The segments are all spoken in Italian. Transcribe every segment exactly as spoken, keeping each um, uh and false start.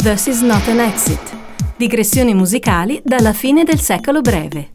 This is not an exit. Digressioni musicali dalla fine del secolo breve.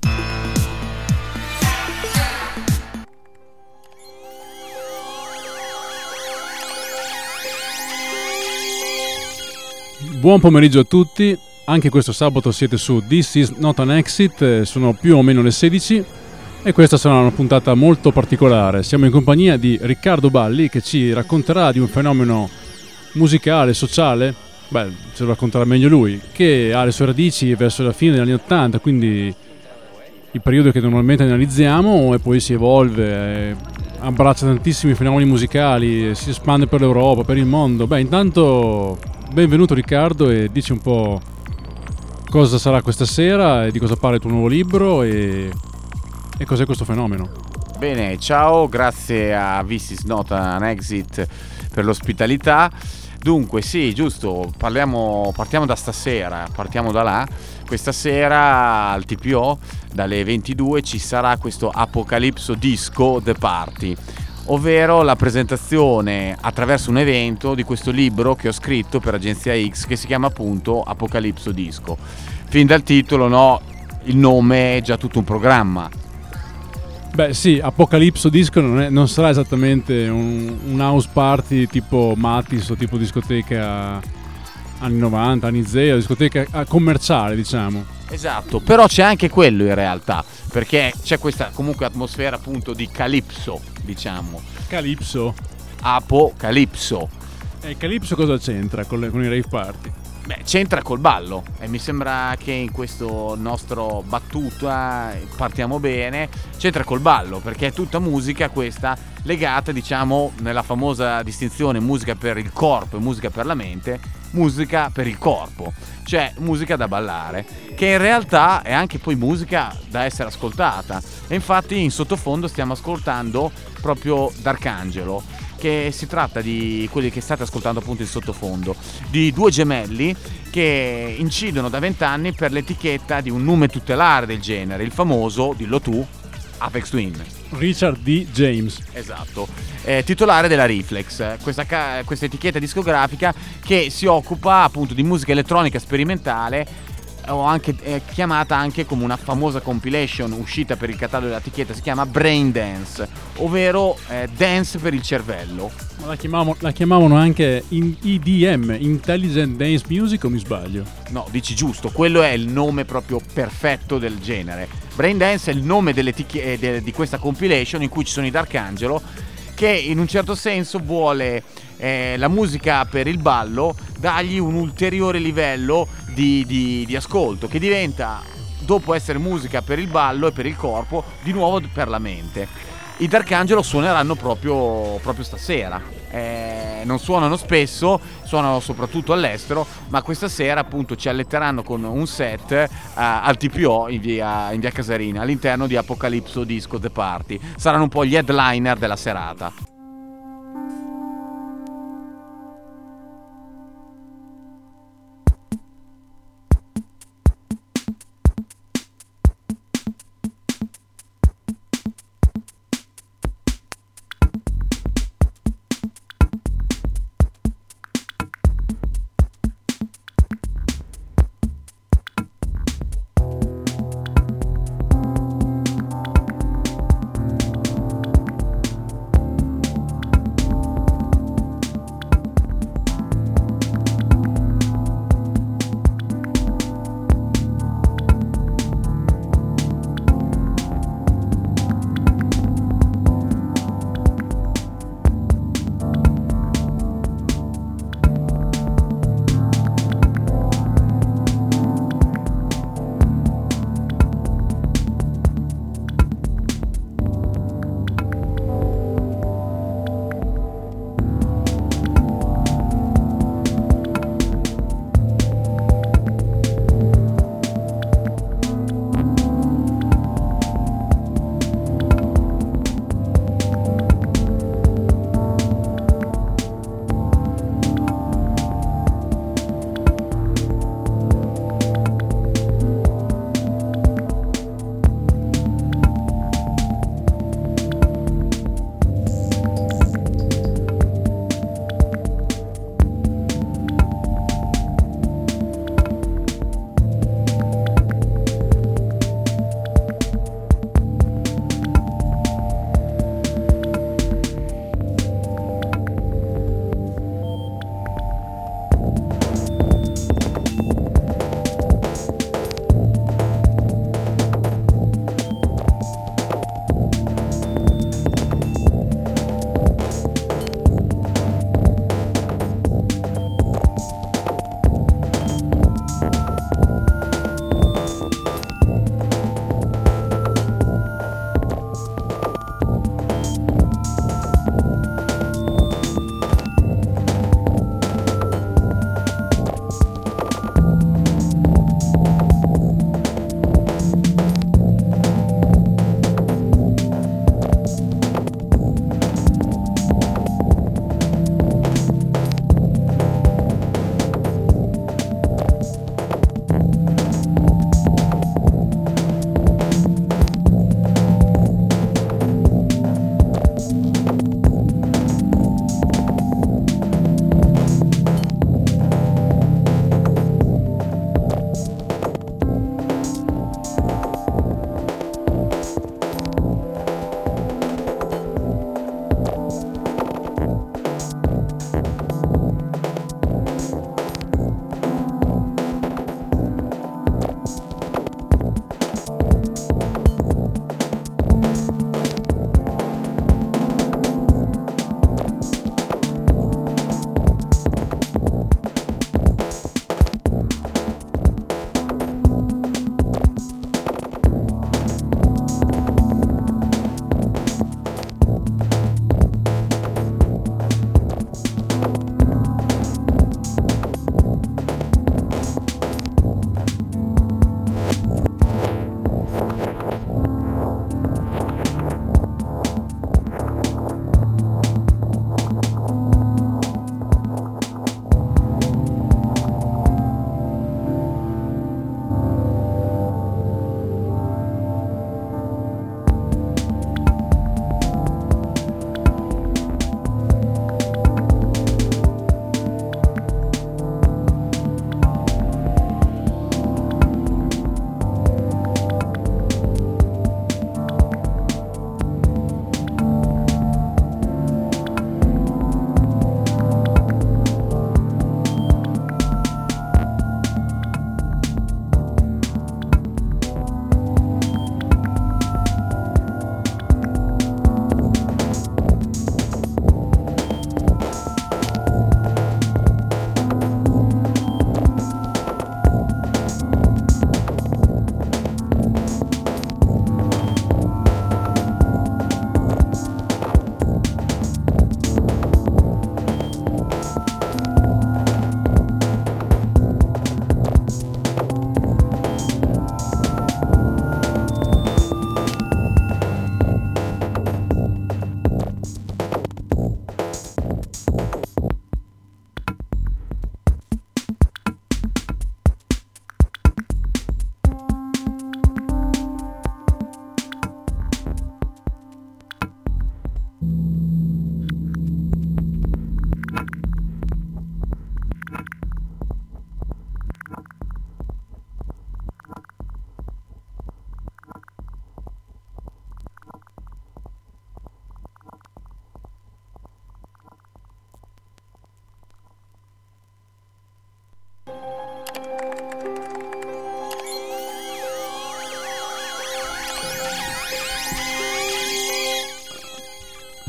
Buon pomeriggio a tutti, anche questo sabato siete su This is not an exit, sono più o meno le sedici e questa sarà una puntata molto particolare. Siamo in compagnia di Riccardo Balli che ci racconterà di un fenomeno musicale, sociale, beh, ce lo racconterà meglio lui, che ha le sue radici verso la fine degli anni ottanta, quindi il periodo che normalmente analizziamo, e poi si evolve, eh, abbraccia tantissimi fenomeni musicali, si espande per l'Europa, per il mondo. Beh, intanto benvenuto Riccardo e dici un po' cosa sarà questa sera e di cosa parla il tuo nuovo libro e, e cos'è questo fenomeno. Bene, ciao, grazie a This is not an exit per l'ospitalità. Dunque sì, giusto, parliamo, partiamo da stasera, partiamo da là. Questa sera al T P O dalle ventidue ci sarà questo Apocalipso Disco The Party, ovvero la presentazione attraverso un evento di questo libro che ho scritto per Agenzia X che si chiama appunto Apocalipso Disco. Fin dal titolo, no, il nome è già tutto un programma. Beh sì, Apocalipso Disco non, è, non sarà esattamente un, un house party tipo Matis o tipo discoteca anni novanta, anni zero, discoteca commerciale diciamo. Esatto, però c'è anche quello in realtà, perché c'è questa comunque atmosfera appunto di Calypso, diciamo. Calypso? Apocalipso. E Calypso cosa c'entra con, le, con i rave party? Beh, c'entra col ballo e mi sembra che in questo nostro battuta partiamo bene, c'entra col ballo perché è tutta musica questa legata, diciamo, nella famosa distinzione musica per il corpo e musica per la mente, musica per il corpo, cioè musica da ballare, che in realtà è anche poi musica da essere ascoltata. E infatti in sottofondo stiamo ascoltando proprio D'Arcangelo, che si tratta di quelli che state ascoltando appunto in sottofondo, di due gemelli che incidono da vent'anni per l'etichetta di un nome tutelare del genere, il famoso, dillo tu, Aphex Twin. Richard D. James. Esatto, eh, titolare della Reflex, questa, ca- questa etichetta discografica che si occupa appunto di musica elettronica sperimentale, o anche eh, chiamata anche come una famosa compilation uscita per il catalogo dell'etichetta, si chiama Brain Dance, ovvero eh, dance per il cervello. Ma la, chiamavano, la chiamavano anche in I D M, Intelligent Dance Music, o mi sbaglio? No, dici giusto, quello è il nome proprio perfetto del genere. Brain Dance è il nome eh, de- di questa compilation in cui ci sono i D'Arcangelo, che in un certo senso vuole eh, la musica per il ballo dargli un ulteriore livello di, di, di ascolto, che diventa, dopo essere musica per il ballo e per il corpo, di nuovo per la mente. I D'Arcangelo suoneranno proprio, proprio stasera, eh, non suonano spesso, suonano soprattutto all'estero, ma questa sera appunto ci alletteranno con un set eh, al T P O in via, in via Casarina, all'interno di Apocalipso Disco The Party. Saranno un po' gli headliner della serata.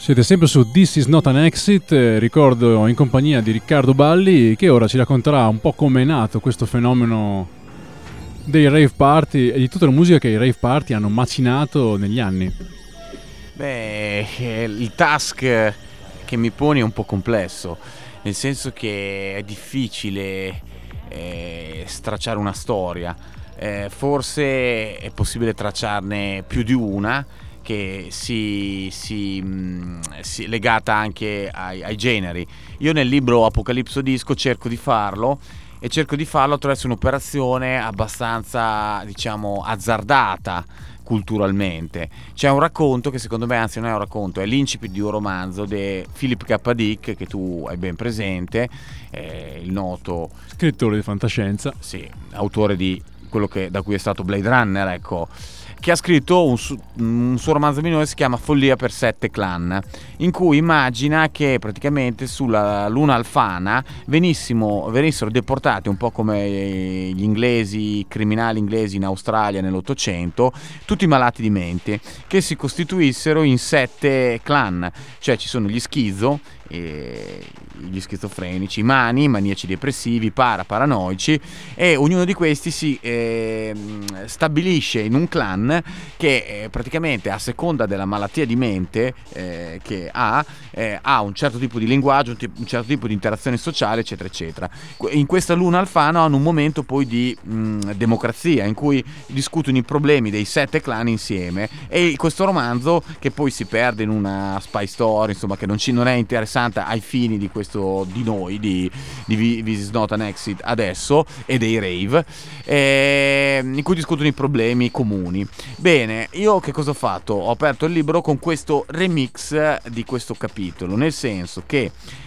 Siete sempre su This Is Not an Exit, eh, ricordo in compagnia di Riccardo Balli, che ora ci racconterà un po' come è nato questo fenomeno dei rave party e di tutta la musica che i rave party hanno macinato negli anni. Beh, il task che mi poni è un po' complesso, nel senso che è difficile eh, stracciare una storia. Eh, forse è possibile tracciarne più di una, che si, si, mh, si legata anche ai, ai generi. Io nel libro Apocalipso Disco cerco di farlo e cerco di farlo attraverso un'operazione abbastanza, diciamo, azzardata culturalmente. C'è un racconto che secondo me, anzi non è un racconto, è l'incipit di un romanzo di Philip K. Dick, che tu hai ben presente, eh, il noto scrittore di fantascienza, sì, autore di quello che, da cui è stato Blade Runner, ecco, che ha scritto un, su, un suo romanzo minore, si chiama Follia per sette clan, in cui immagina che praticamente sulla luna Alfana venissimo, venissero deportati un po' come gli inglesi, i criminali inglesi in Australia nell'Ottocento, tutti malati di mente, che si costituissero in sette clan, cioè ci sono gli schizo, e gli schizofrenici, i mani, i maniaci depressivi, i para, paranoici, e ognuno di questi si eh, stabilisce in un clan che eh, praticamente a seconda della malattia di mente eh, che ha, eh, ha un certo tipo di linguaggio, un, tipo, un certo tipo di interazione sociale, eccetera eccetera. In questa luna Alfana hanno un momento poi di mh, democrazia in cui discutono i problemi dei sette clan insieme, e questo romanzo, che poi si perde in una spy story, insomma, che non, ci, non è interessante ai fini di questo, di noi, di, di This Is Not an Exit adesso, e dei rave, eh, in cui discutono i problemi comuni. Bene, io che cosa ho fatto? Ho aperto il libro con questo remix di questo capitolo, nel senso che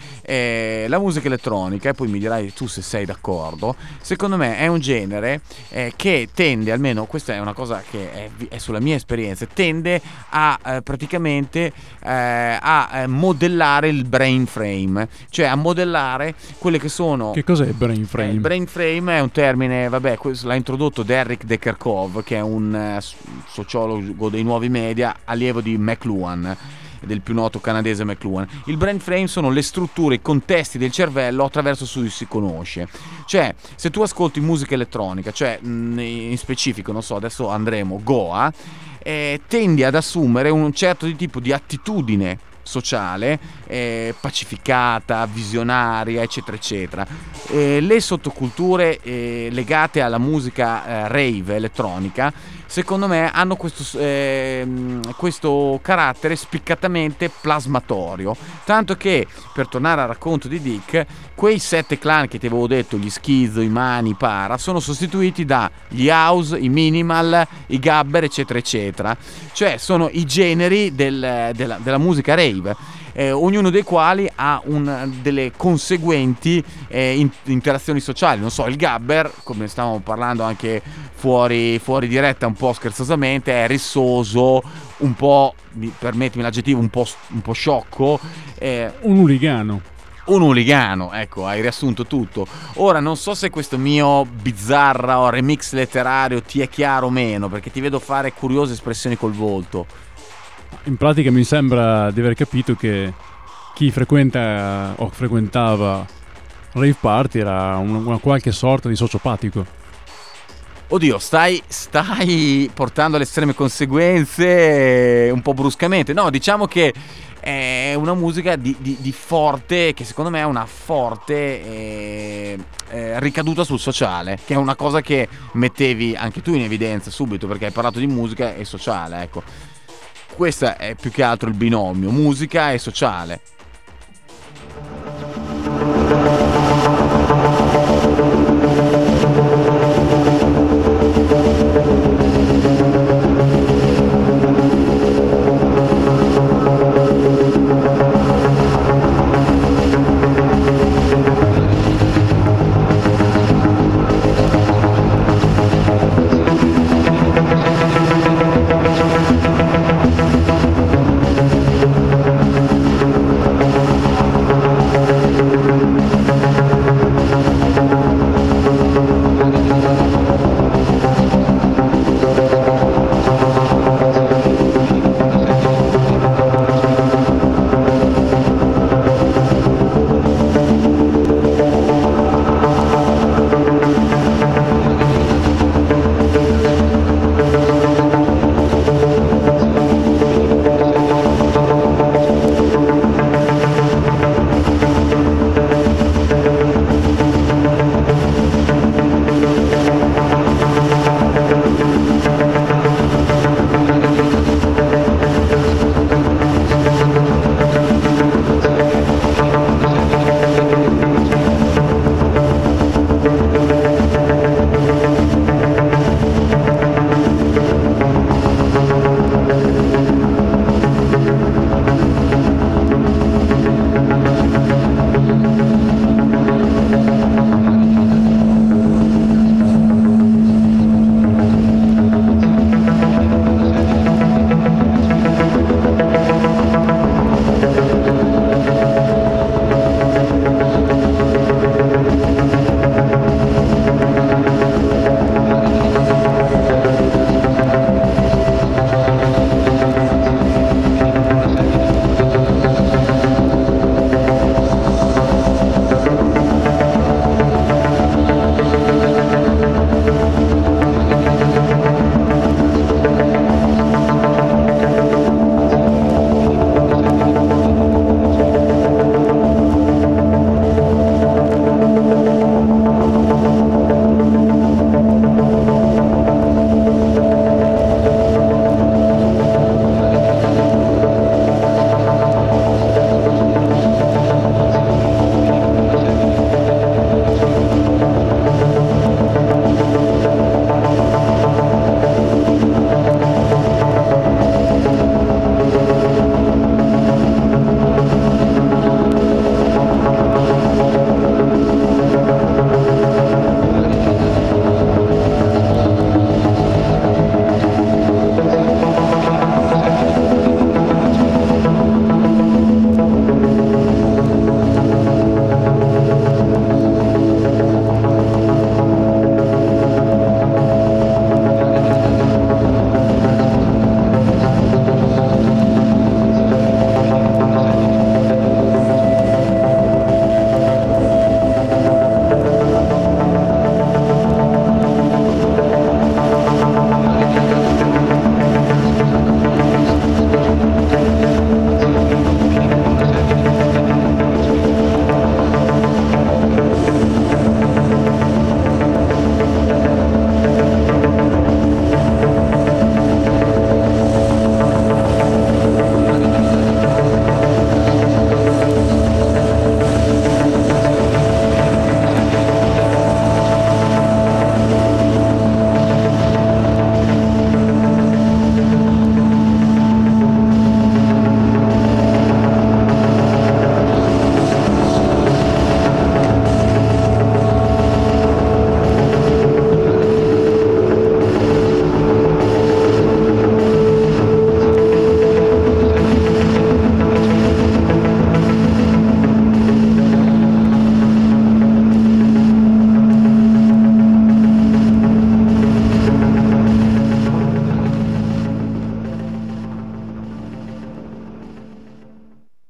Eh, la musica elettronica, e poi mi dirai tu se sei d'accordo, secondo me è un genere eh, che tende, almeno questa è una cosa che è, è sulla mia esperienza, tende a eh, praticamente eh, a eh, modellare il brain frame, cioè a modellare quelle che sono... Che cos'è il brain frame? Eh, il brain frame è un termine, vabbè, l'ha introdotto Derek Dekerkov, che è un eh, sociologo dei nuovi media, allievo di McLuhan, del più noto canadese McLuhan. Il brain frame sono le strutture, i contesti del cervello attraverso cui si conosce. Cioè, se tu ascolti musica elettronica, cioè mh, in specifico, non so, adesso andremo Goa, eh, tendi ad assumere un certo tipo di attitudine sociale, eh, pacificata, visionaria, eccetera eccetera. Eh, le sottoculture eh, legate alla musica eh, rave elettronica, secondo me, hanno questo, eh, questo carattere spiccatamente plasmatorio, tanto che, per tornare al racconto di Dick, quei sette clan che ti avevo detto, gli schizo, i mani, i para, sono sostituiti dagli house, i minimal, i gabber, eccetera eccetera, cioè sono i generi del, della, della musica rave. Eh, ognuno dei quali ha un, delle conseguenti eh, in, interazioni sociali. Non so, il gabber, come stavamo parlando anche fuori, fuori diretta, un po' scherzosamente, è rissoso, un po', permettimi l'aggettivo, un po', un po' sciocco, eh, un uligano. Un uligano, ecco, hai riassunto tutto. Ora non so se questo mio bizzarra o remix letterario ti è chiaro o meno, perché ti vedo fare curiose espressioni col volto. In pratica mi sembra di aver capito che chi frequenta o frequentava rave party era una, una qualche sorta di sociopatico. Oddio, stai, stai portando alle estreme conseguenze un po' bruscamente. No, diciamo che è una musica di, di, di forte, che secondo me è una forte eh, eh, ricaduta sul sociale, che è una cosa che mettevi anche tu in evidenza subito, perché hai parlato di musica e sociale, ecco. Questo è più che altro il binomio, musica e sociale.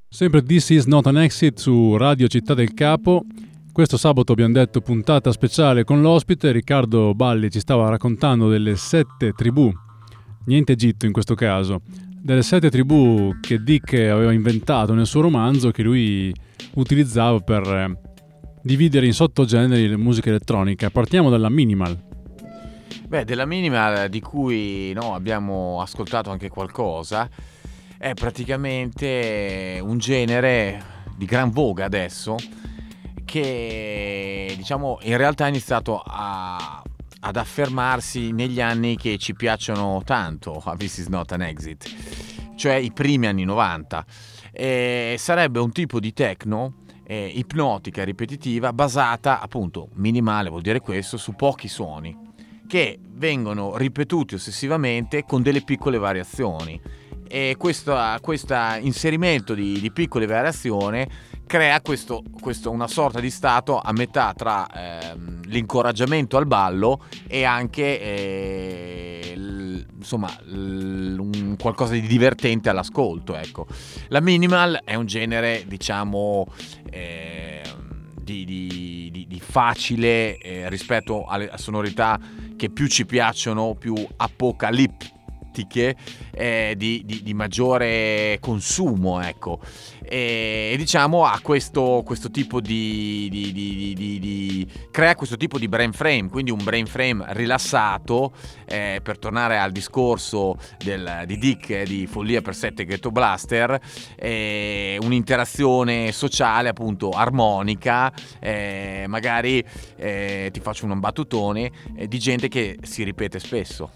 Sempre This Is Not an Exit su Radio Città del Capo. Questo sabato abbiamo detto puntata speciale con l'ospite. Riccardo Balli ci stava raccontando delle sette tribù, niente Egitto in questo caso, delle sette tribù che Dick aveva inventato nel suo romanzo, che lui utilizzava per dividere in sottogeneri la musica elettronica. Partiamo dalla minimal. Beh, della minimal, di cui no, abbiamo ascoltato anche qualcosa, è praticamente un genere di gran voga adesso, che diciamo in realtà è iniziato a, ad affermarsi negli anni che ci piacciono tanto a This Is Not an Exit, cioè i primi anni novanta. E sarebbe un tipo di techno eh, ipnotica e ripetitiva, basata appunto, minimale vuol dire questo, su pochi suoni che vengono ripetuti ossessivamente con delle piccole variazioni. E questo, questo inserimento di, di piccole variazioni crea questo, questo, una sorta di stato a metà tra ehm, l'incoraggiamento al ballo e anche eh, l, insomma l, un qualcosa di divertente all'ascolto, ecco. La minimal è un genere, diciamo, eh, di, di, di, di facile eh, rispetto alle sonorità che più ci piacciono, più apocalittiche, Eh, di, di, di maggiore consumo, ecco, e, e diciamo ha questo, questo tipo di, di, di, di, di crea questo tipo di brain frame, quindi un brain frame rilassato, eh, per tornare al discorso del, di Dick di Follia per sette Ghetto Blaster, eh, un'interazione sociale appunto armonica, eh, magari eh, ti faccio un battutone, eh, di gente che si ripete spesso.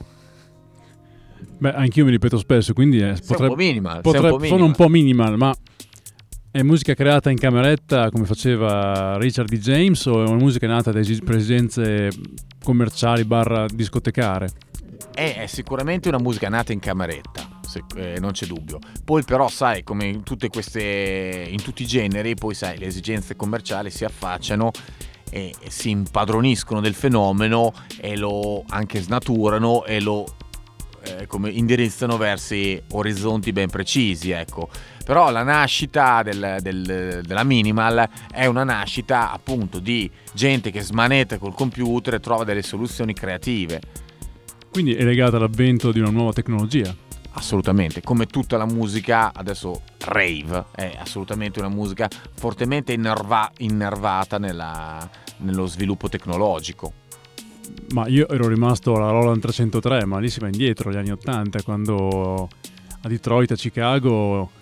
Beh, anch'io mi ripeto spesso, quindi eh, potrebbe, un po' minimal, potrebbe, un po' sono un po' minimal, ma è musica creata in cameretta come faceva Richard D. James, o è una musica nata da esig- per esigenze commerciali barra discotecare? È, è sicuramente una musica nata in cameretta, se, eh, non c'è dubbio. Poi però sai, come in tutte queste, in tutti i generi, poi sai, le esigenze commerciali si affacciano e, e si impadroniscono del fenomeno e lo anche snaturano e lo Eh, come indirizzano verso orizzonti ben precisi, ecco. Però la nascita del, del, della minimal è una nascita appunto di gente che smanetta col computer e trova delle soluzioni creative. Quindi è legata all'avvento di una nuova tecnologia? Assolutamente, come tutta la musica adesso rave è assolutamente una musica fortemente innerva- innervata nella, nello sviluppo tecnologico. Ma io ero rimasto alla Roland trecentotré, ma lì si va indietro, agli anni ottanta, quando a Detroit, a Chicago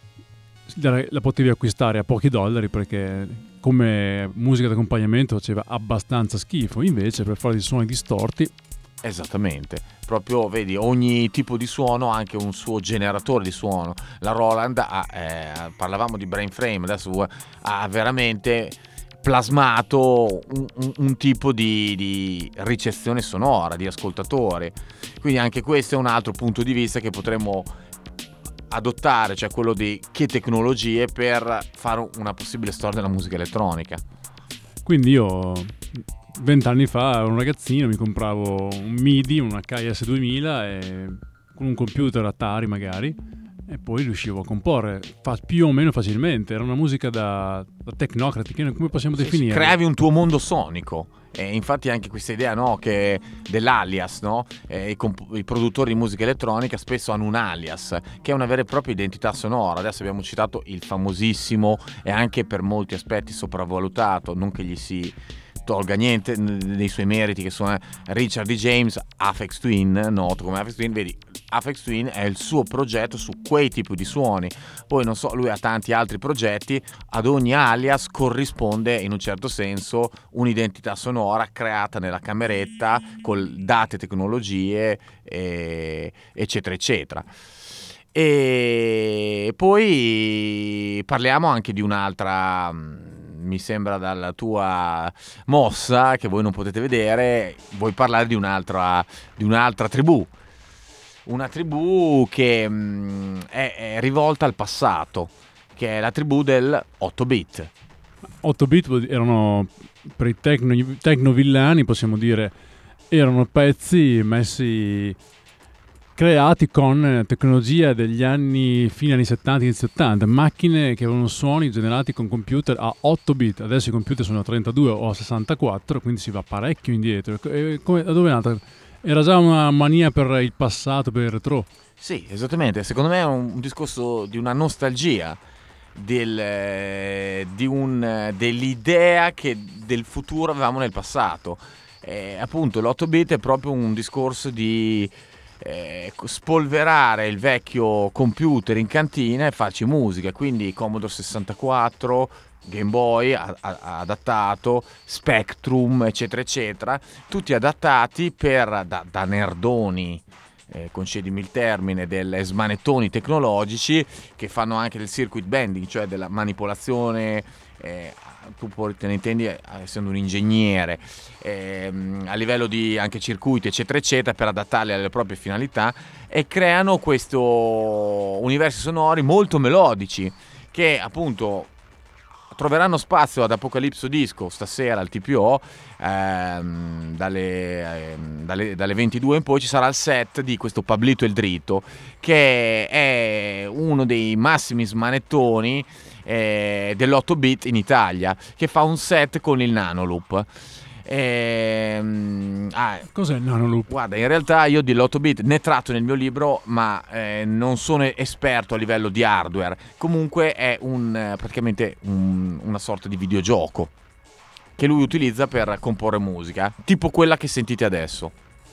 la potevi acquistare a pochi dollari, perché come musica d'accompagnamento faceva abbastanza schifo. Invece per fare dei suoni distorti... Esattamente, proprio vedi, ogni tipo di suono ha anche un suo generatore di suono. La Roland ha, eh, parlavamo di brain frame, adesso ha veramente plasmato un, un, un tipo di, di ricezione sonora, di ascoltatore. Quindi anche questo è un altro punto di vista che potremmo adottare, cioè quello di che tecnologie per fare una possibile storia della musica elettronica. Quindi io vent'anni fa ero un ragazzino, mi compravo un MIDI, una K S duemila e con un computer Atari magari, e poi riuscivo a comporre fa- più o meno facilmente. Era una musica da, da tecnocrati, che come possiamo sì, definire? Sì, creavi un tuo mondo sonico. E infatti anche questa idea, no, che dell'alias, no? Eh, i, comp- i produttori di musica elettronica spesso hanno un alias che è una vera e propria identità sonora. Adesso abbiamo citato il famosissimo e anche per molti aspetti sopravvalutato, non che gli si tolga niente dei suoi meriti, che sono Richard D. James, Aphex Twin, noto come Aphex Twin. Vedi, Aphex Twin è il suo progetto su quei tipi di suoni. Poi non so, lui ha tanti altri progetti, ad ogni alias corrisponde in un certo senso un'identità sonora creata nella cameretta con date tecnologie e, eccetera eccetera. E poi parliamo anche di un'altra, mi sembra dalla tua mossa che voi non potete vedere, vuoi parlare di un'altra, di un'altra tribù. Una tribù che mh, è, è rivolta al passato, che è la tribù del otto bit. otto bit erano, per i tecno, tecno villani possiamo dire, erano pezzi messi creati con tecnologia degli anni fine anni settanta, inizio ottanta, macchine che avevano suoni generati con computer a otto bit. Adesso i computer sono a trentadue o a sessantaquattro, quindi si va parecchio indietro. E come, da dove è nata? Era già una mania per il passato, per il retro. Sì, esattamente. Secondo me è un, un discorso di una nostalgia del, eh, di un, dell'idea che del futuro avevamo nel passato. Eh, appunto l'otto bit è proprio un discorso di eh, spolverare il vecchio computer in cantina e farci musica, quindi Commodore sessantaquattro, Game Boy a- a- adattato, Spectrum eccetera eccetera, tutti adattati per da, da nerdoni, eh, concedimi il termine, del smanettoni tecnologici che fanno anche del circuit bending, cioè della manipolazione, eh, tu poi te ne intendi essendo un ingegnere, ehm, a livello di anche circuiti eccetera eccetera, per adattarli alle proprie finalità, e creano questo universi sonori molto melodici che appunto troveranno spazio ad Apocalipso Disco stasera al T P O, ehm, dalle, ehm, dalle, dalle ventidue in poi ci sarà il set di questo Pablito El Dritto, che è uno dei massimi smanettoni eh, dell'otto bit in Italia, che fa un set con il Nanoloop. Ehm, ah, Cos'è il Nanoloop? Guarda, in realtà io dell'otto bit ne tratto nel mio libro, ma eh, non sono esperto a livello di hardware. Comunque è un, eh, praticamente un, una sorta di videogioco che lui utilizza per comporre musica, tipo quella che sentite adesso.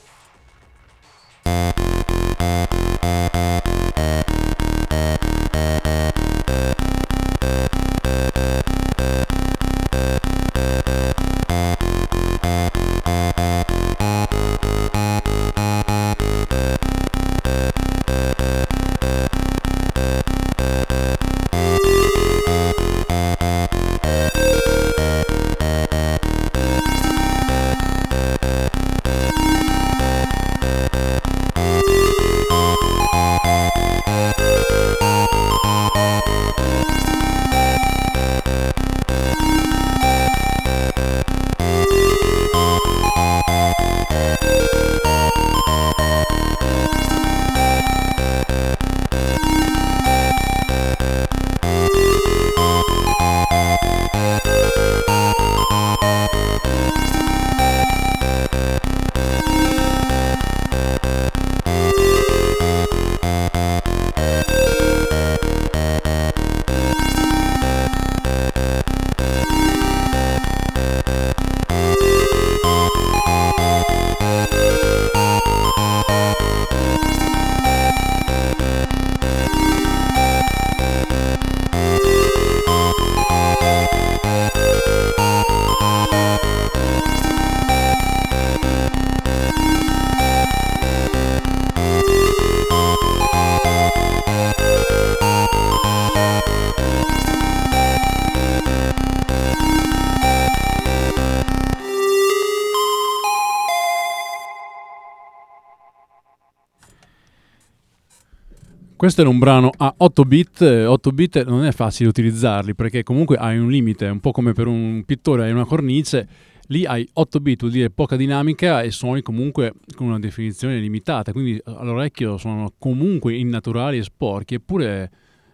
Questo era un brano a otto bit. otto bit non è facile utilizzarli perché comunque hai un limite, è un po' come per un pittore hai una cornice, lì hai otto bit, vuol dire poca dinamica e suoni comunque con una definizione limitata, quindi all'orecchio sono comunque innaturali e sporchi, eppure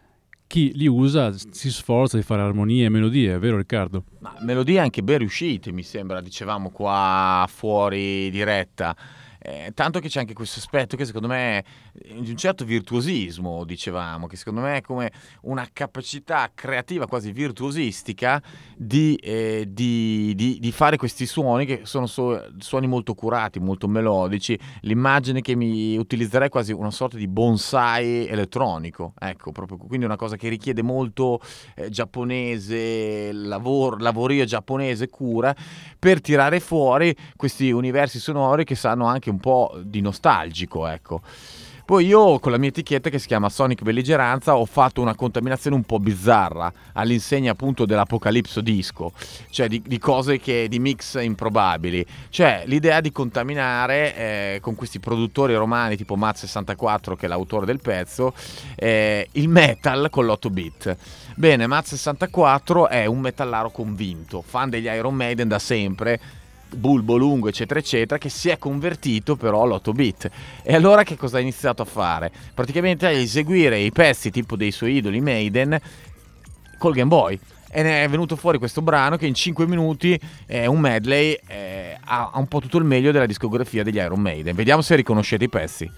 chi li usa si sforza di fare armonie e melodie, vero Riccardo? Ma melodie anche ben riuscite, mi sembra, dicevamo qua fuori diretta. Eh, tanto che c'è anche questo aspetto che secondo me è di un certo virtuosismo, dicevamo, che secondo me è come una capacità creativa quasi virtuosistica di, eh, di, di, di fare questi suoni che sono so, suoni molto curati, molto melodici. L'immagine che mi utilizzerei è quasi una sorta di bonsai elettronico, ecco, proprio, quindi una cosa che richiede molto eh, giapponese, lavoro, lavorio giapponese, cura, per tirare fuori questi universi sonori che sanno anche un po' di nostalgico, ecco. Poi io con la mia etichetta che si chiama Sonic Belligeranza ho fatto una contaminazione un po' bizzarra all'insegna appunto dell'Apocalipso Disco, cioè di, di cose che di mix improbabili, cioè l'idea di contaminare eh, con questi produttori romani tipo Maz sessantaquattro, che è l'autore del pezzo, eh, il metal con l'otto bit. Bene, Maz sessantaquattro è un metallaro convinto, fan degli Iron Maiden da sempre, bulbo lungo eccetera eccetera, che si è convertito però all'otto bit. E allora che cosa ha iniziato a fare? Praticamente a eseguire i pezzi tipo dei suoi idoli Maiden col Game Boy, e ne è venuto fuori questo brano che in cinque minuti è un medley, eh, ha, ha un po' tutto il meglio della discografia degli Iron Maiden. Vediamo se riconoscete i pezzi.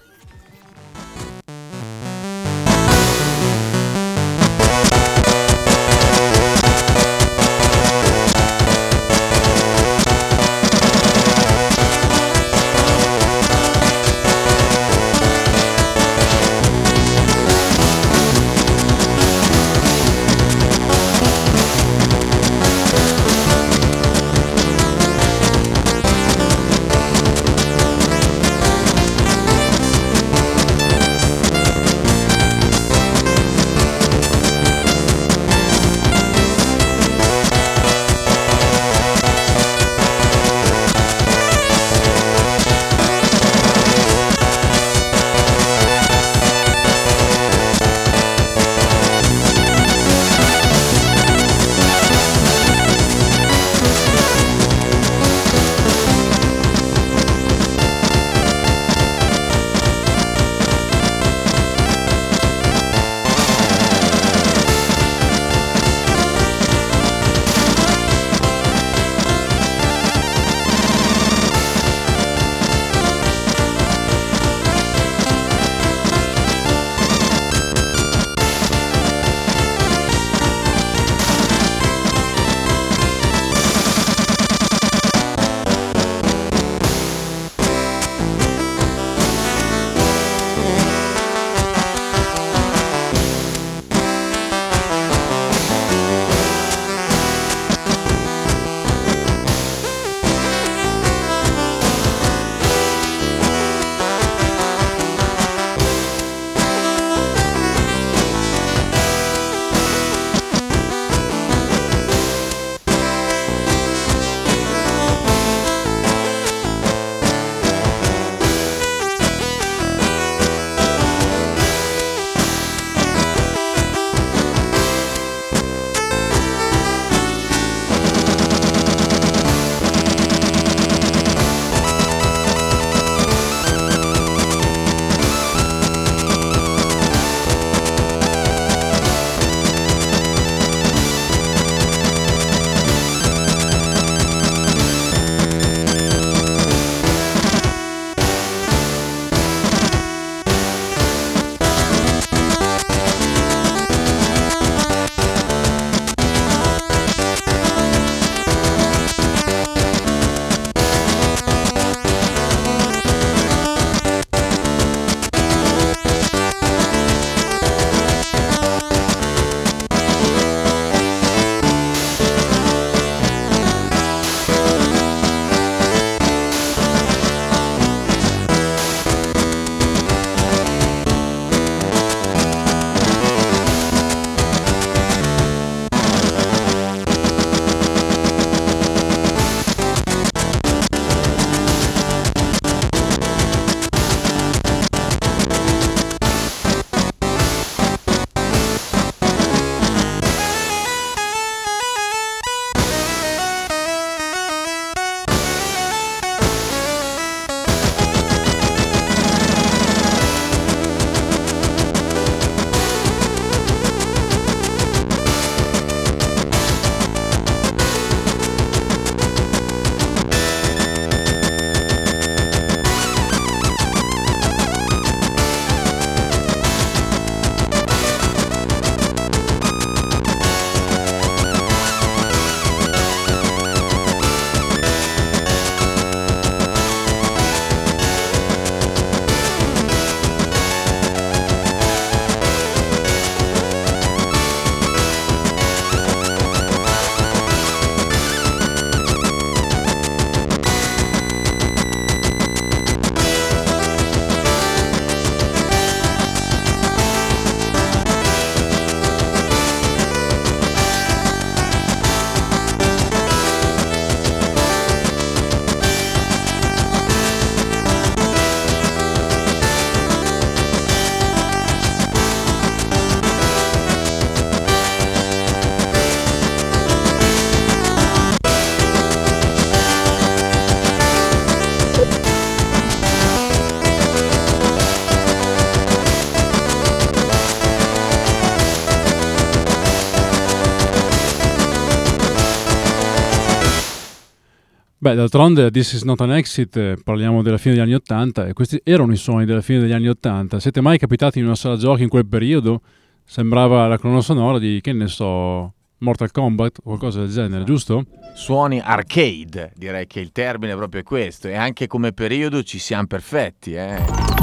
Beh, d'altronde This Is Not an Exit, eh, parliamo della fine degli anni ottanta e questi erano i suoni della fine degli anni ottanta. Siete mai capitati in una sala giochi in quel periodo? Sembrava la colonna sonora di, che ne so, Mortal Kombat o qualcosa del genere, giusto? Suoni arcade, direi che il termine proprio è questo, e anche come periodo ci siamo perfetti, eh.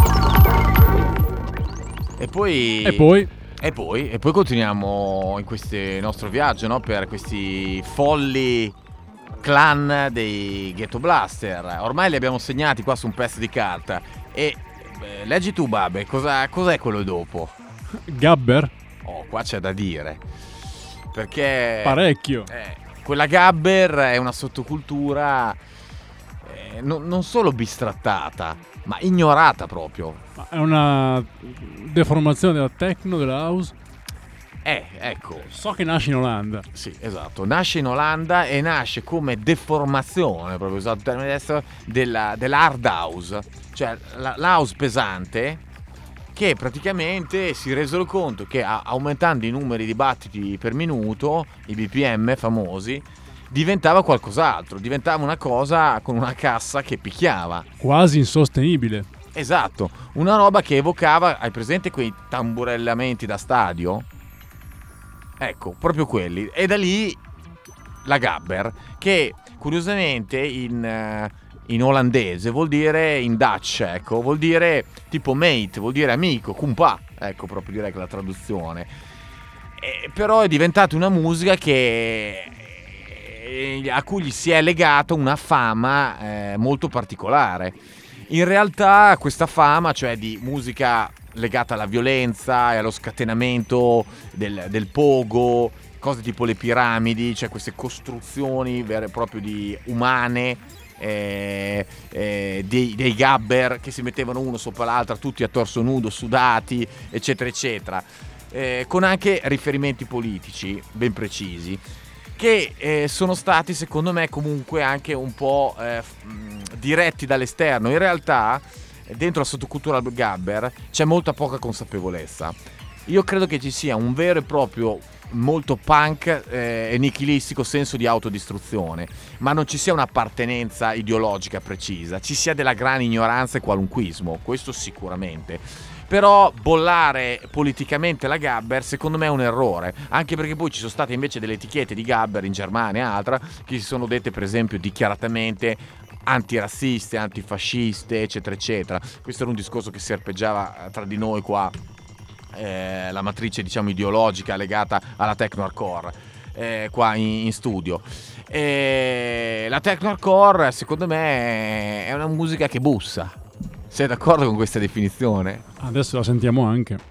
E poi... E poi... E poi, e poi continuiamo in questo nostro viaggio, no? Per questi folli clan dei Ghetto Blaster. Ormai li abbiamo segnati qua su un pezzo di carta. E eh, leggi tu, Babe, cosa, cos'è quello dopo? Gabber? Oh, qua c'è da dire. Perché... Parecchio. Eh, quella Gabber è una sottocultura eh, no, non solo bistrattata, ma ignorata proprio. Ma è una deformazione della techno, della house? Eh, ecco. So che nasce in Olanda. Sì, esatto. Nasce in Olanda e nasce come deformazione, proprio usato il termine adesso, della, dell'hard house. Cioè la, la house pesante, che praticamente si resero conto che a, aumentando i numeri di battiti per minuto, i B P M famosi, diventava qualcos'altro. Diventava una cosa con una cassa che picchiava. Quasi insostenibile. Esatto. Una roba che evocava, hai presente quei tamburellamenti da stadio? Ecco, proprio quelli. E da lì la Gabber, che curiosamente in, in olandese vuol dire, in Dutch, ecco, vuol dire tipo mate, vuol dire amico, kumpa. Ecco, proprio direi che la traduzione. E, però è diventata una musica che a cui gli si è legata una fama eh, molto particolare. In realtà questa fama, cioè di musica legata alla violenza e allo scatenamento del, del pogo, cose tipo le piramidi, cioè queste costruzioni vere e proprie di umane, eh, eh, dei, dei gabber che si mettevano uno sopra l'altro, tutti a torso nudo, sudati, eccetera eccetera, eh, con anche riferimenti politici ben precisi, che eh, sono stati secondo me comunque anche un po' eh, diretti dall'esterno. In realtà dentro la sottocultura gabber c'è molta poca consapevolezza. Io credo che ci sia un vero e proprio molto punk eh, e nichilistico senso di autodistruzione, ma non ci sia un'appartenenza ideologica precisa, ci sia della grande ignoranza e qualunquismo, questo sicuramente. Però bollare politicamente la gabber secondo me è un errore, anche perché poi ci sono state invece delle etichette di gabber in Germania e altra che si sono dette per esempio dichiaratamente antirazziste, antifasciste, eccetera eccetera. Questo era un discorso che serpeggiava tra di noi qua, eh, la matrice diciamo ideologica legata alla techno hardcore eh, qua in, in studio. E la techno hardcore secondo me è una musica che bussa. Sei d'accordo con questa definizione? Adesso la sentiamo anche.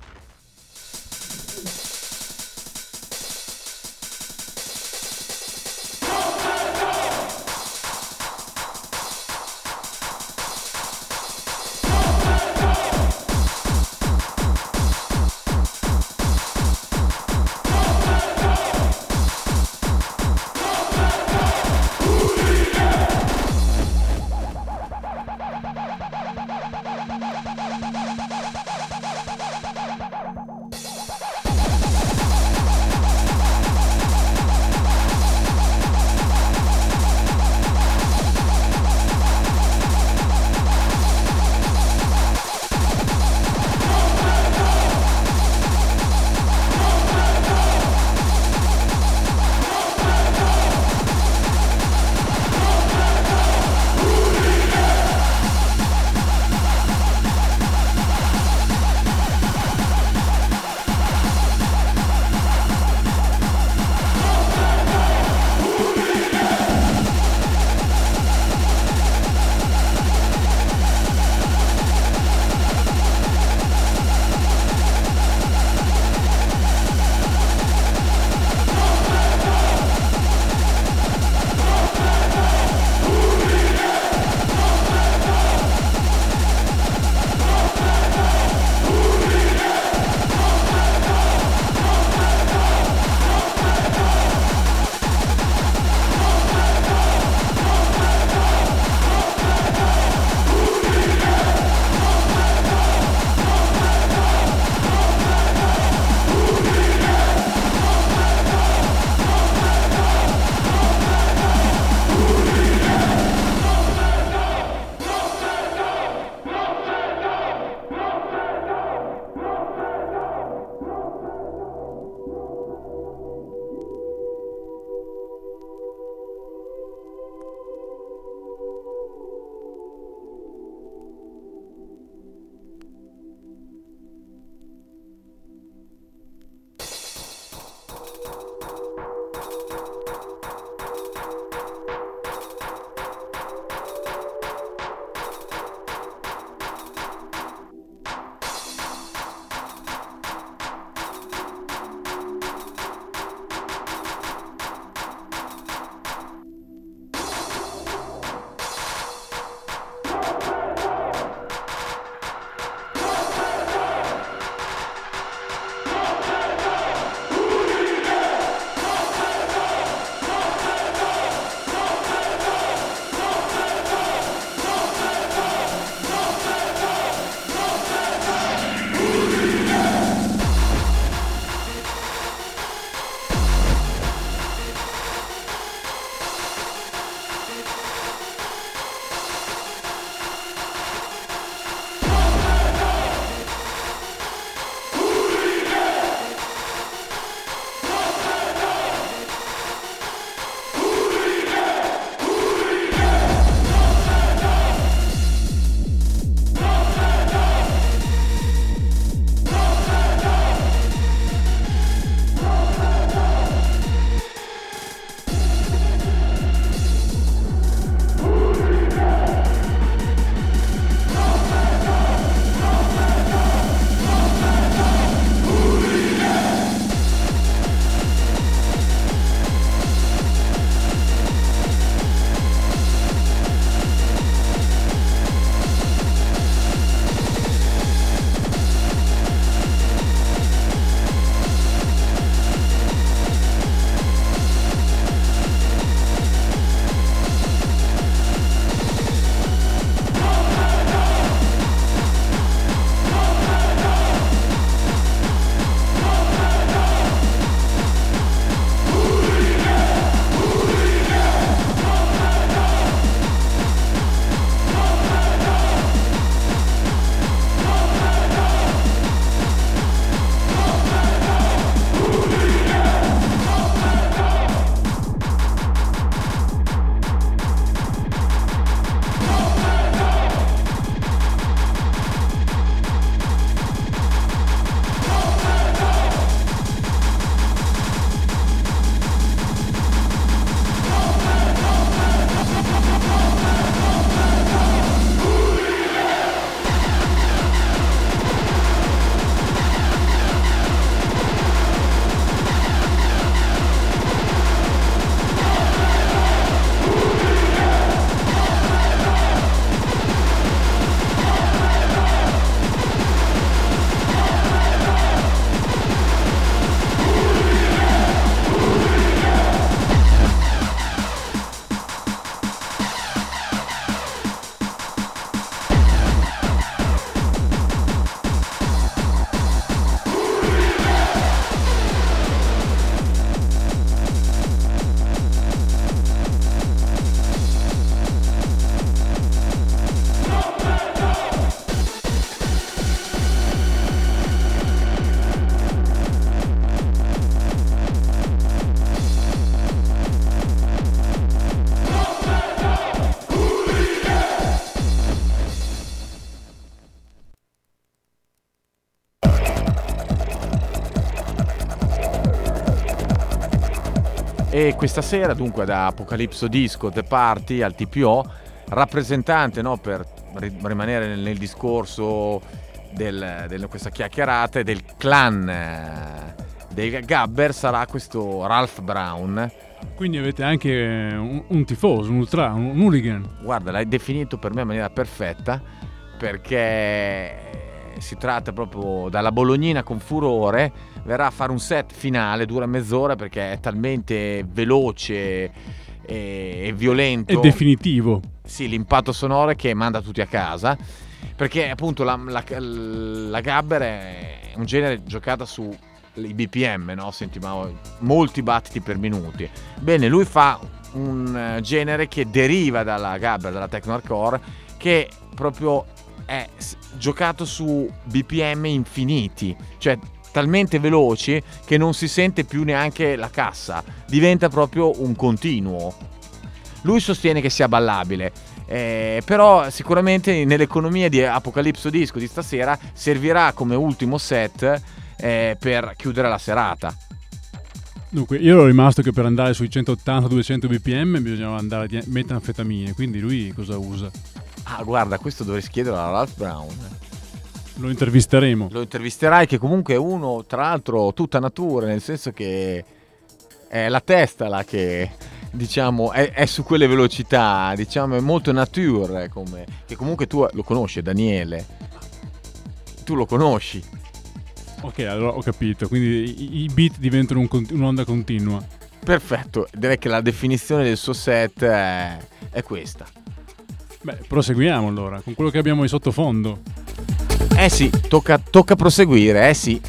E questa sera dunque da Apocalypso Disco The Party al T P O, rappresentante, no, per ri- rimanere nel, nel discorso del, del, questa chiacchierata, del clan eh, dei Gabber, sarà questo Ralph Brown. Quindi avete anche un, un tifoso, un ultra, un, un hooligan. Guarda, l'hai definito per me in maniera perfetta, perché si tratta proprio dalla Bolognina con furore, verrà a fare un set finale, dura mezz'ora perché è talmente veloce e, e violento. È definitivo. Sì, l'impatto sonoro che manda tutti a casa, perché appunto la, la, la Gabber è un genere giocata su i B P M, no? Senti, ma molti battiti per minuti. Bene, lui fa un genere che deriva dalla Gabber, dalla techno hardcore, che proprio è giocato su B P M infiniti, cioè talmente veloci che non si sente più neanche la cassa, diventa proprio un continuo. Lui sostiene che sia ballabile, eh, però sicuramente nell'economia di Apocalypso Disco di stasera servirà come ultimo set eh, per chiudere la serata. Dunque, io ero rimasto che per andare sui centottanta duecento B P M bisognava andare a metanfetamine, quindi lui cosa usa? Ah, guarda, questo dovresti chiederlo a Ralph Brown. Lo intervisteremo. Lo intervisterai, che comunque è uno, tra l'altro, tutta natura, nel senso che è la testa là che, diciamo, è, è su quelle velocità, diciamo, è molto nature, come, che comunque tu lo conosci, Daniele. Tu lo conosci. Ok, allora ho capito, quindi i, i beat diventano un, un'onda continua. Perfetto, direi che la definizione del suo set è, è questa. Beh, proseguiamo allora, con quello che abbiamo in sottofondo. Eh sì, tocca, tocca proseguire, eh sì.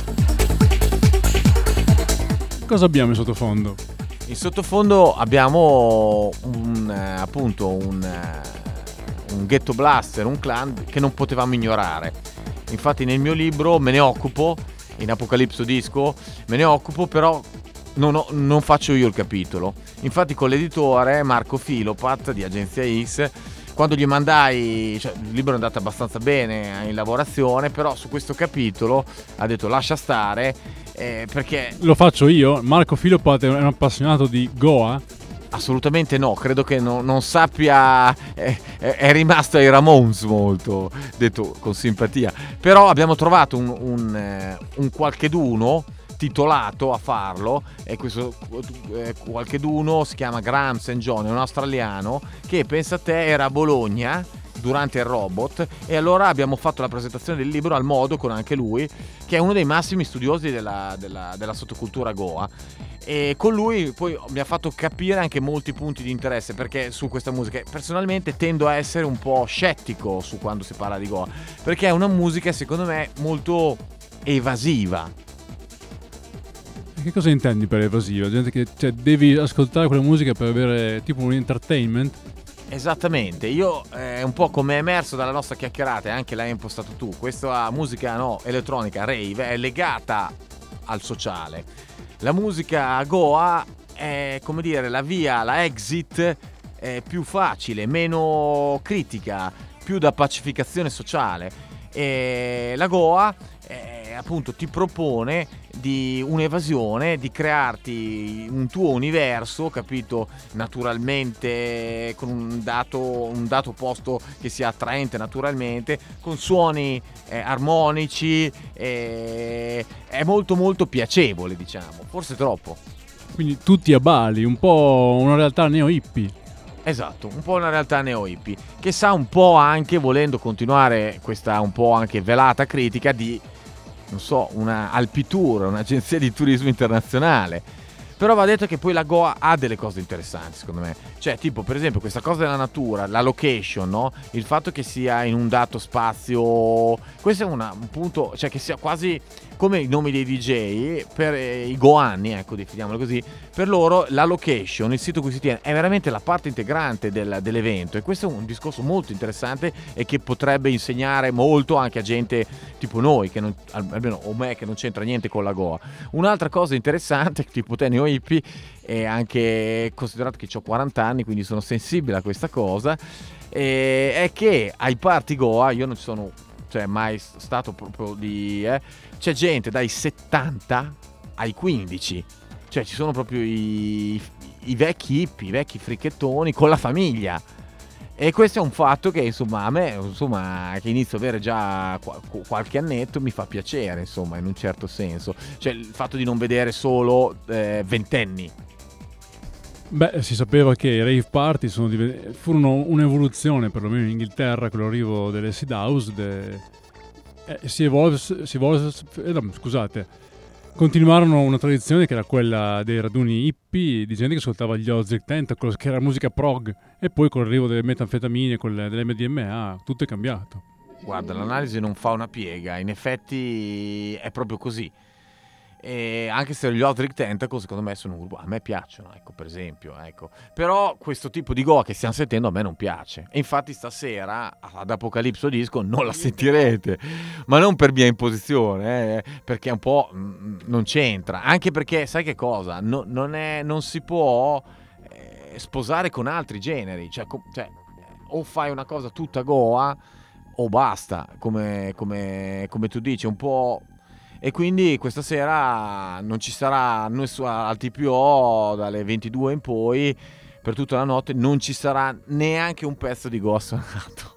Cosa abbiamo in sottofondo? In sottofondo abbiamo un, eh, appunto un, eh, un ghetto blaster, un clan che non potevamo ignorare. Infatti nel mio libro me ne occupo, in Apocalypso Disco, me ne occupo, però non, ho, non faccio io il capitolo. Infatti con l'editore Marco Filopat di Agenzia X, quando gli mandai, cioè il libro è andato abbastanza bene in lavorazione, però su questo capitolo ha detto lascia stare, eh, perché... Lo faccio io? Marco Filopat è un appassionato di Goa? Assolutamente no, credo che no, non sappia, è, è rimasto ai Ramones molto, detto con simpatia, però abbiamo trovato un, un, un qualcheduno titolato a farlo, e questo eh, qualcheduno si chiama Graham Saint John, è un australiano che, pensa a te, era a Bologna durante il Robot, e allora abbiamo fatto la presentazione del libro al modo con anche lui, che è uno dei massimi studiosi della, della, della sottocultura Goa, e con lui poi mi ha fatto capire anche molti punti di interesse, perché su questa musica personalmente tendo a essere un po' scettico su quando si parla di Goa, perché è una musica secondo me molto evasiva. Che cosa intendi per evasiva? Gente che, cioè, devi ascoltare quella musica per avere tipo un entertainment? Esattamente, io è eh, un po' come è emerso dalla nostra chiacchierata, e anche l'hai impostato tu, questa musica no, elettronica, rave, è legata al sociale. La musica Goa è, come dire, la via, la exit è più facile, meno critica, più da pacificazione sociale. E la Goa eh, appunto ti propone di un'evasione, di crearti un tuo universo, capito, naturalmente, con un dato, un dato posto che sia attraente naturalmente, con suoni eh, armonici, eh, è molto molto piacevole, diciamo, forse troppo. Quindi tutti a Bali, un po' una realtà neo-hippie. Esatto, un po' una realtà neo-hippie, che sa un po' anche, volendo continuare questa un po' anche velata critica, di, non so, una Alpitour, un'agenzia di turismo internazionale. Però va detto che poi la Goa ha delle cose interessanti, secondo me. Cioè, tipo, per esempio, questa cosa della natura, la location, no? Il fatto che sia in un dato spazio. Questo è una, un punto, cioè che sia quasi come i nomi dei D J, per eh, i goani, ecco, definiamolo così. Per loro la location, il sito in cui si tiene, è veramente la parte integrante del, dell'evento. E questo è un discorso molto interessante e che potrebbe insegnare molto anche a gente tipo noi, che non, almeno o me, che non c'entra niente con la Goa. Un'altra cosa interessante, tipo te, neo hippie, e anche considerato che ho quaranta anni, quindi sono sensibile a questa cosa, e è che ai party Goa, io non ci sono, cioè, mai stato proprio di... Eh, c'è gente dai settanta ai quindici, Cioè ci sono proprio i, i vecchi hippie, i vecchi fricchettoni con la famiglia. E questo è un fatto che insomma a me, insomma, che inizio a avere già qualche annetto, mi fa piacere, insomma, in un certo senso. Cioè il fatto di non vedere solo eh, ventenni. Beh, si sapeva che i rave party sono div- furono un'evoluzione, perlomeno in Inghilterra, con l'arrivo dell'acid house. De... Eh, si evolse, si evolse eh, no, scusate, continuarono una tradizione che era quella dei raduni hippie, di gente che ascoltava gli Ozzy Tentacles, che era musica prog, e poi con l'arrivo delle metanfetamine, con le, dell'emme di emme a, tutto è cambiato. Guarda, l'analisi non fa una piega, in effetti è proprio così. E anche se gli Ozzy Tentacles secondo me sono urbani, a me piacciono, ecco, per esempio, ecco. Però questo tipo di goa che stiamo sentendo a me non piace, e infatti stasera ad Apocalipso Disco non la sentirete, ma non per mia imposizione, eh, perché un po' mh, non c'entra, anche perché sai che cosa, no, non, è, non si può eh, sposare con altri generi, cioè, com- cioè o fai una cosa tutta goa o basta, come, come, come tu dici, un po'. E quindi questa sera non ci sarà nessuno al T P O dalle ventidue in poi, per tutta la notte non ci sarà neanche un pezzo di goa suonato.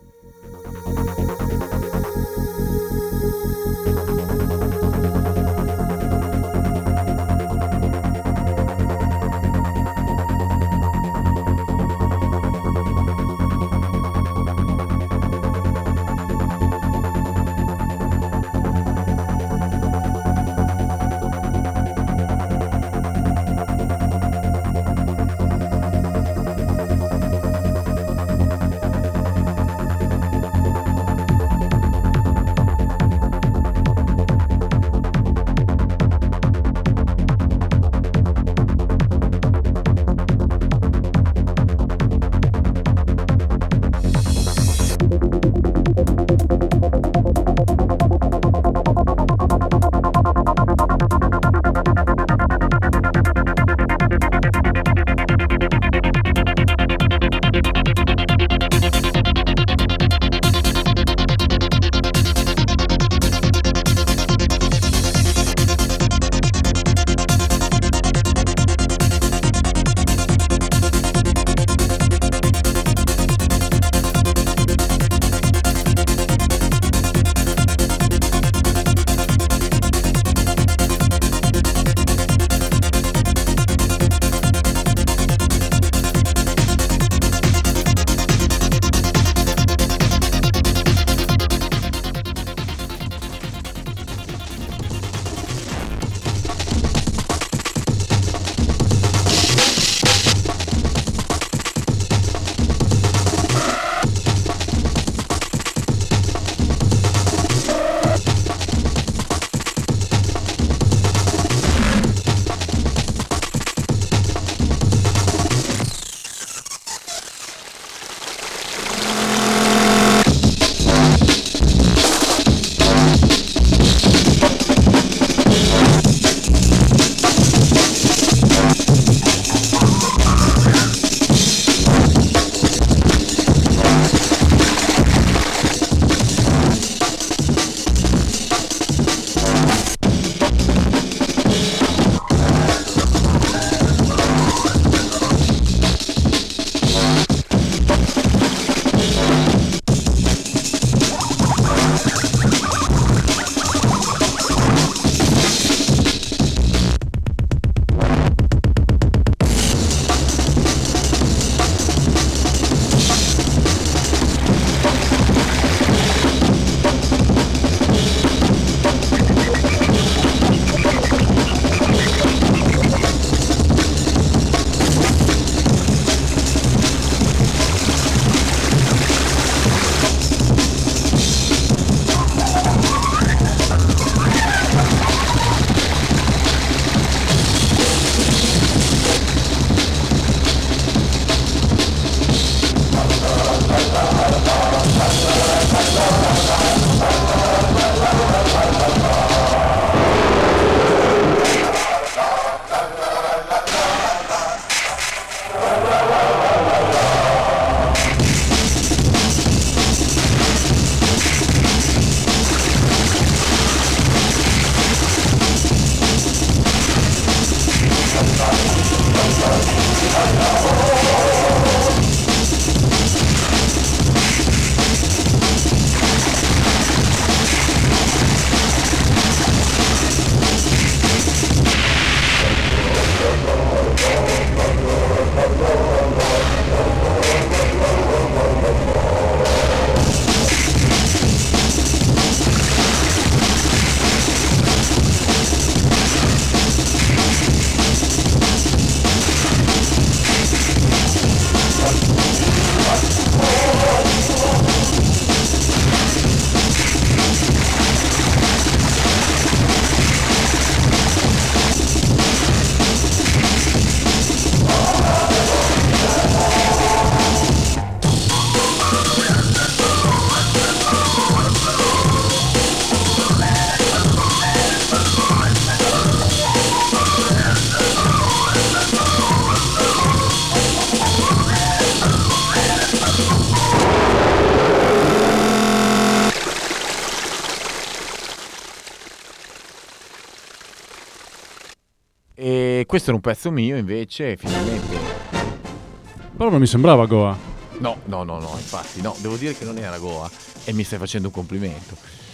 questo era un pezzo mio invece, finalmente. Però non mi sembrava Goa. No, no, no, no, infatti, no, devo dire che non era Goa e mi stai facendo un complimento.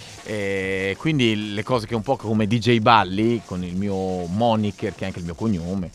E quindi le cose che un po' come D J Balli, con il mio moniker che è anche il mio cognome,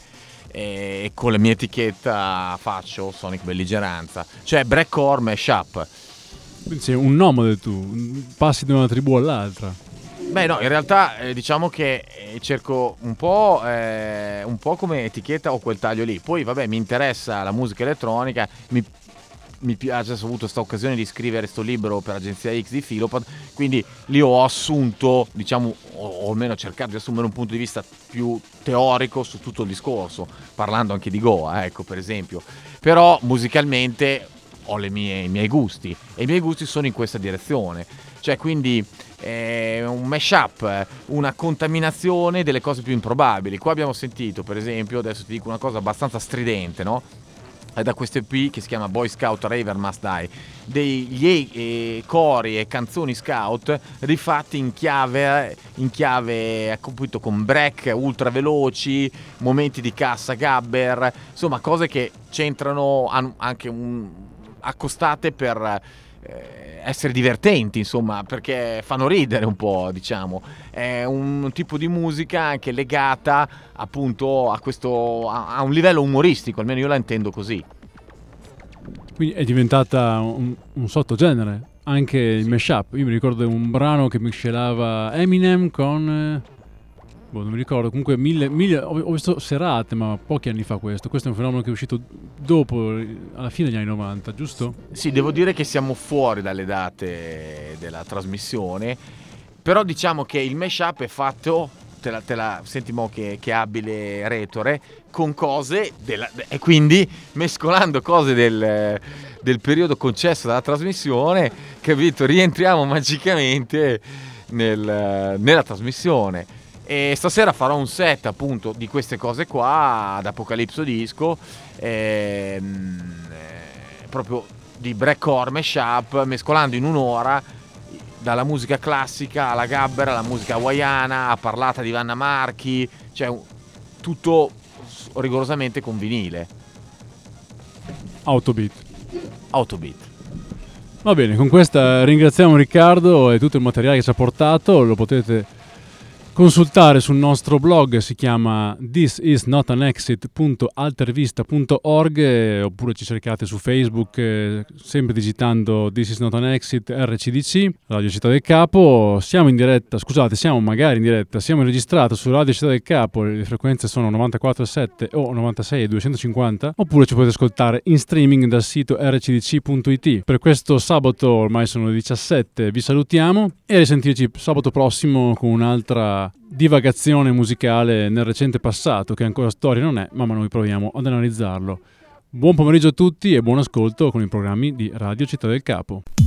e con la mia etichetta faccio Sonic Belligeranza, cioè breakcore mashup. Quindi sei un nomade tu, passi da una tribù all'altra. Beh no, in realtà eh, diciamo che eh, cerco un po', eh, un po' come etichetta o quel taglio lì. Poi vabbè, mi interessa la musica elettronica, mi, mi piace, ho avuto questa occasione di scrivere sto libro per Agenzia X di Filopad, quindi lì ho assunto, diciamo, o, o almeno cercato di assumere un punto di vista più teorico su tutto il discorso, parlando anche di Goa, ecco, per esempio. Però musicalmente ho le mie, i miei gusti, e i miei gusti sono in questa direzione, cioè quindi eh, un mashup, una contaminazione delle cose più improbabili. Qua abbiamo sentito, per esempio, adesso ti dico una cosa abbastanza stridente, no? È da questo E P che si chiama Boy Scout Raver Must Die, degli eh, cori e canzoni scout rifatti in chiave, in chiave appunto con break ultra veloci, momenti di cassa gabber, insomma cose che c'entrano anche un, accostate per eh, essere divertenti, insomma, perché fanno ridere un po', diciamo. È un tipo di musica anche legata appunto a questo, a, a un livello umoristico, almeno io la intendo così. Quindi è diventata un, un sottogenere, anche il Sì. mashup. Io mi ricordo un brano che miscelava Eminem con... boh, non mi ricordo, comunque mille, mille, ho, ho visto serate, ma pochi anni fa questo. Questo è un fenomeno che è uscito dopo, alla fine degli anni novanta, giusto? Sì, devo dire che siamo fuori dalle date della trasmissione, però diciamo che il mashup è fatto, te la, te la senti mo che, che abile retore, con cose della, e quindi mescolando cose del, del periodo concesso dalla trasmissione, capito? Rientriamo magicamente nel, nella trasmissione. E stasera farò un set appunto di queste cose qua ad Apocalipso Disco, ehm, eh, proprio di breakcore mashup, mescolando in un'ora dalla musica classica alla gabber, alla musica hawaiana, a parlata di Vanna Marchi, cioè un, tutto rigorosamente con vinile. Autobeat. Autobeat. Va bene, con questa ringraziamo Riccardo e tutto il materiale che ci ha portato, lo potete consultare sul nostro blog, si chiama this is not an exit punto altervista punto org, eh, oppure ci cercate su Facebook eh, sempre digitando This is not an exit R C D C, Radio Città del Capo. Siamo in diretta, scusate, siamo magari in diretta, siamo registrati su Radio Città del Capo, le frequenze sono novantaquattro virgola sette o novantasei e duecentocinquanta, oppure ci potete ascoltare in streaming dal sito r c d c punto i t. Per questo sabato, ormai sono le diciassette, vi salutiamo e a risentirci sabato prossimo con un'altra divagazione musicale nel recente passato, che ancora storia non è, ma noi proviamo ad analizzarlo. Buon pomeriggio a tutti e buon ascolto con i programmi di Radio Città del Capo.